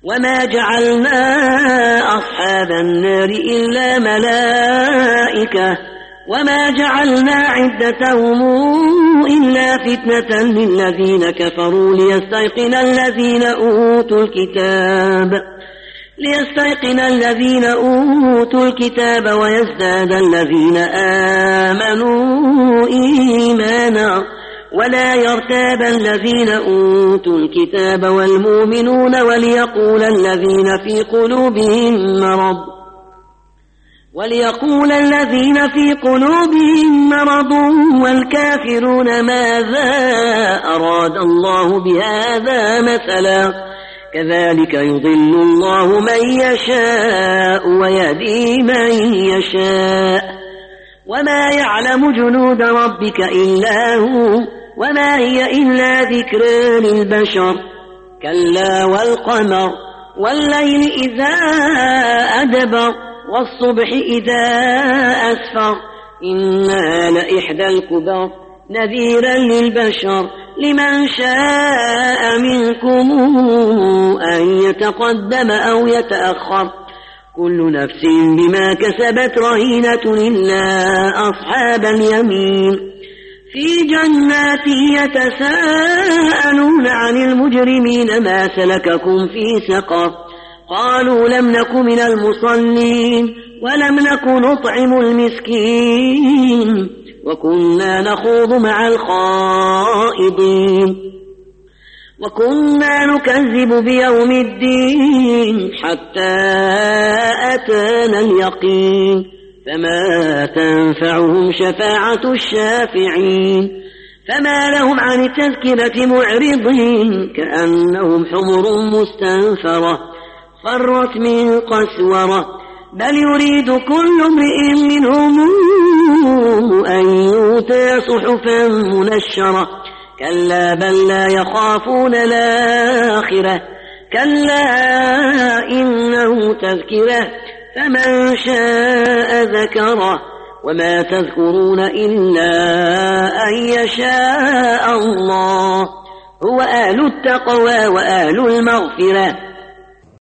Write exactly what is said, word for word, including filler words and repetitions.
وما جعلنا أصحاب النار إلا ملائكة وما جعلنا عدتهم إلا فتنة للذين كفروا ليستيقن الذين أوتوا الكتاب ليستيقن الذين أوتوا الكتاب ويزداد الذين آمنوا إيمانا ولا يرتاب الذين أوتوا الكتاب والمؤمنون وليقول الذين في قلوبهم مرض وليقول الذين في قلوبهم مرض والكافرون ماذا أراد الله بهذا مثلا كذلك يضل الله من يشاء ويهدي من يشاء وما يعلم جنود ربك إلا هو وما هي إلا ذكر للبشر كلا والقمر والليل إذا أدبر والصبح إذا أسفر إنها لإحدى الكبر نذيرا للبشر لمن شاء منكم أن يتقدم أو يتأخر كل نفس بما كسبت رهينة إلا أصحاب اليمين في جنات يتساءلون عن المجرمين ما سلككم في سقر قالوا لم نك من المصلين ولم نك نطعم المسكين وكنا نخوض مع الخائضين وكنا نكذب بيوم الدين حتى أتانا اليقين فما تنفعهم شفاعة الشافعين فما لهم عن التذكرة معرضين كأنهم حمر مستنفرة فرت من قسورة بل يريد كل امرئ منهم أن يؤتى صحفا منشرة كلا بل لا يخافون الآخرة كلا إنه تذكرة فمن شاء ذكره وما تذكرون إلا أن يشاء الله هو أهل التقوى وأهل المغفرة